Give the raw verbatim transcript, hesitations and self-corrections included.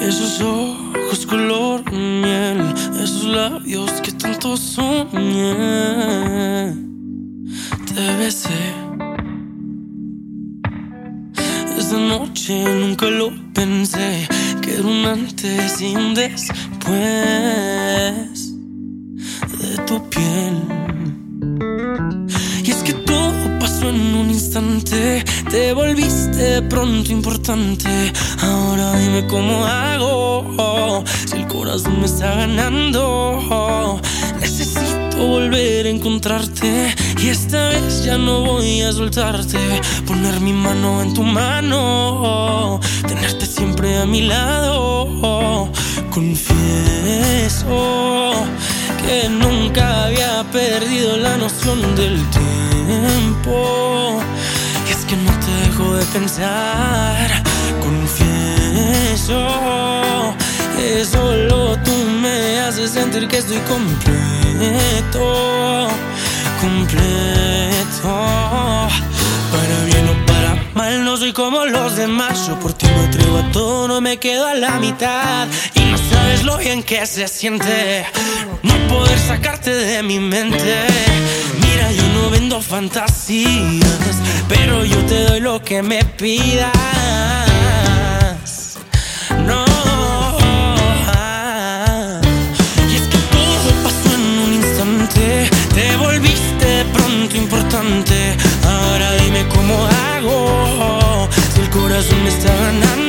Esos ojos color miel, esos labios que tanto soñé. Te besé. Esa noche nunca lo pensé, que era un antes y un después de tu piel. Y es que todo pasó en un instante, te volviste de pronto importante. Ahora dime cómo hago, si el corazón me está ganando. Necesito volver a encontrarte, y esta vez ya no voy a soltarte. Poner mi mano en tu mano, tenerte siempre a mi lado. Confieso que nunca había perdido la noción del tiempo, y es que no te dejo de pensar. Confieso que solo tú me haces sentir que estoy completo, completo. Para bien o para mal, no soy como los demás. Yo por ti me atrevo a todo, no me quedo a la mitad. Y no sabes lo bien que se siente no poder sacarte de mi mente. Mira, yo no vendo fantasías, pero yo te doy lo que me pidas. No. Y es que todo pasó en un instante, te volviste de pronto importante. Ahora dime cómo hago, si el corazón me está ganando.